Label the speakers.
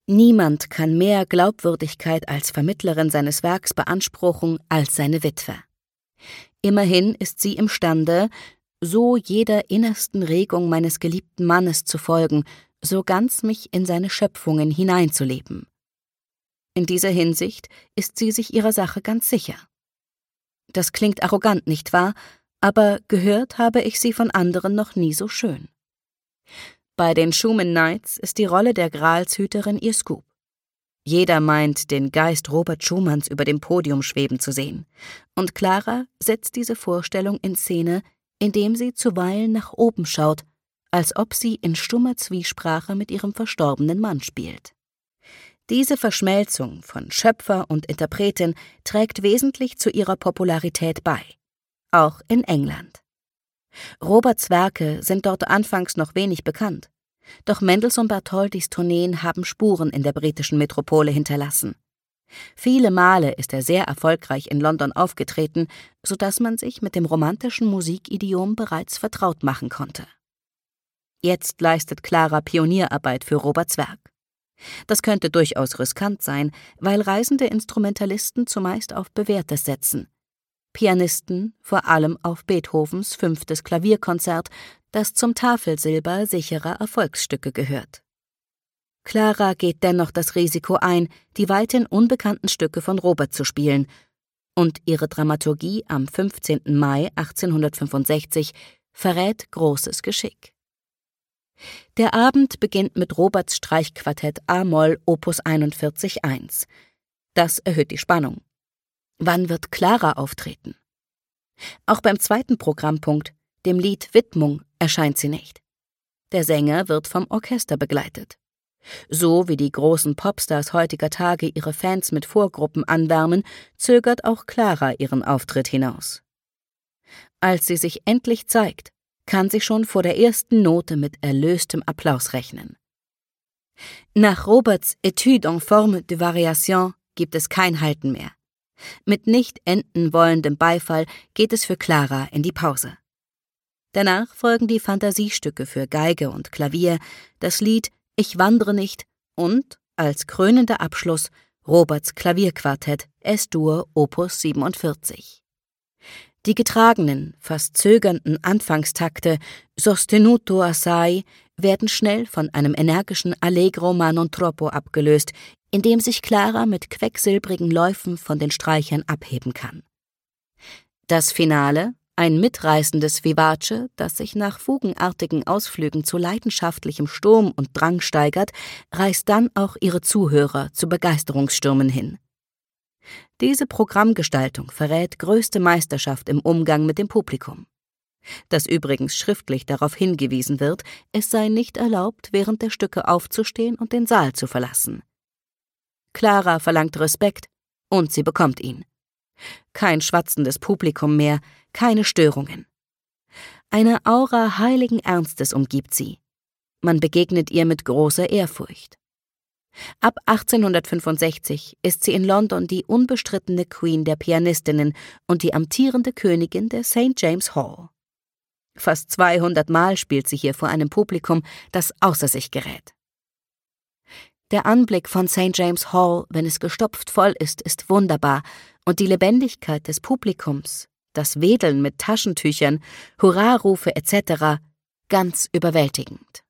Speaker 1: Niemand kann mehr Glaubwürdigkeit als Vermittlerin seines Werks beanspruchen als seine Witwe. Immerhin ist sie imstande, so jeder innersten Regung meines geliebten Mannes zu folgen, so ganz mich in seine Schöpfungen hineinzuleben. In dieser Hinsicht ist sie sich ihrer Sache ganz sicher. Das klingt arrogant, nicht wahr? Aber gehört habe ich sie von anderen noch nie so schön. Bei den Schumann Nights ist die Rolle der Gralshüterin ihr Scoop. Jeder meint, den Geist Robert Schumanns über dem Podium schweben zu sehen. Und Clara setzt diese Vorstellung in Szene, indem sie zuweilen nach oben schaut, als ob sie in stummer Zwiesprache mit ihrem verstorbenen Mann spielt. Diese Verschmelzung von Schöpfer und Interpretin trägt wesentlich zu ihrer Popularität bei, auch in England. Roberts Werke sind dort anfangs noch wenig bekannt, doch Mendelssohn Bartholdys Tourneen haben Spuren in der britischen Metropole hinterlassen. Viele Male ist er sehr erfolgreich in London aufgetreten, sodass man sich mit dem romantischen Musikidiom bereits vertraut machen konnte. Jetzt leistet Clara Pionierarbeit für Roberts Werk. Das könnte durchaus riskant sein, weil reisende Instrumentalisten zumeist auf Bewährtes setzen. Pianisten vor allem auf Beethovens 5. Klavierkonzert, das zum Tafelsilber sicherer Erfolgsstücke gehört. Clara geht dennoch das Risiko ein, die weithin unbekannten Stücke von Robert zu spielen, und ihre Dramaturgie am 15. Mai 1865 verrät großes Geschick. Der Abend beginnt mit Roberts Streichquartett a-Moll Opus 41.1. Das erhöht die Spannung. Wann wird Clara auftreten? Auch beim zweiten Programmpunkt, dem Lied Widmung, erscheint sie nicht. Der Sänger wird vom Orchester begleitet. So wie die großen Popstars heutiger Tage ihre Fans mit Vorgruppen anwärmen, zögert auch Clara ihren Auftritt hinaus. Als sie sich endlich zeigt, kann sie schon vor der ersten Note mit erlöstem Applaus rechnen. Nach Roberts Étude en forme de variation gibt es kein Halten mehr. Mit nicht enden wollendem Beifall geht es für Clara in die Pause. Danach folgen die Fantasiestücke für Geige und Klavier, das Lied Ich wandere nicht und, als krönender Abschluss, Roberts Klavierquartett S-Dur Opus 47. Die getragenen, fast zögernden Anfangstakte Sostenuto assai werden schnell von einem energischen Allegro ma non troppo abgelöst, in dem sich Clara mit quecksilbrigen Läufen von den Streichern abheben kann. Das Finale, ein mitreißendes Vivace, das sich nach fugenartigen Ausflügen zu leidenschaftlichem Sturm und Drang steigert, reißt dann auch ihre Zuhörer zu Begeisterungsstürmen hin. Diese Programmgestaltung verrät größte Meisterschaft im Umgang mit dem Publikum. Dass übrigens schriftlich darauf hingewiesen wird, es sei nicht erlaubt, während der Stücke aufzustehen und den Saal zu verlassen. Clara verlangt Respekt, und sie bekommt ihn. Kein schwatzendes Publikum mehr, keine Störungen. Eine Aura heiligen Ernstes umgibt sie. Man begegnet ihr mit großer Ehrfurcht. Ab 1865 ist sie in London die unbestrittene Queen der Pianistinnen und die amtierende Königin der St. James Hall. Fast 200 Mal spielt sie hier vor einem Publikum, das außer sich gerät. Der Anblick von St. James Hall, wenn es gestopft voll ist wunderbar, und die Lebendigkeit des Publikums, das Wedeln mit Taschentüchern, Hurrarufe etc. ganz überwältigend.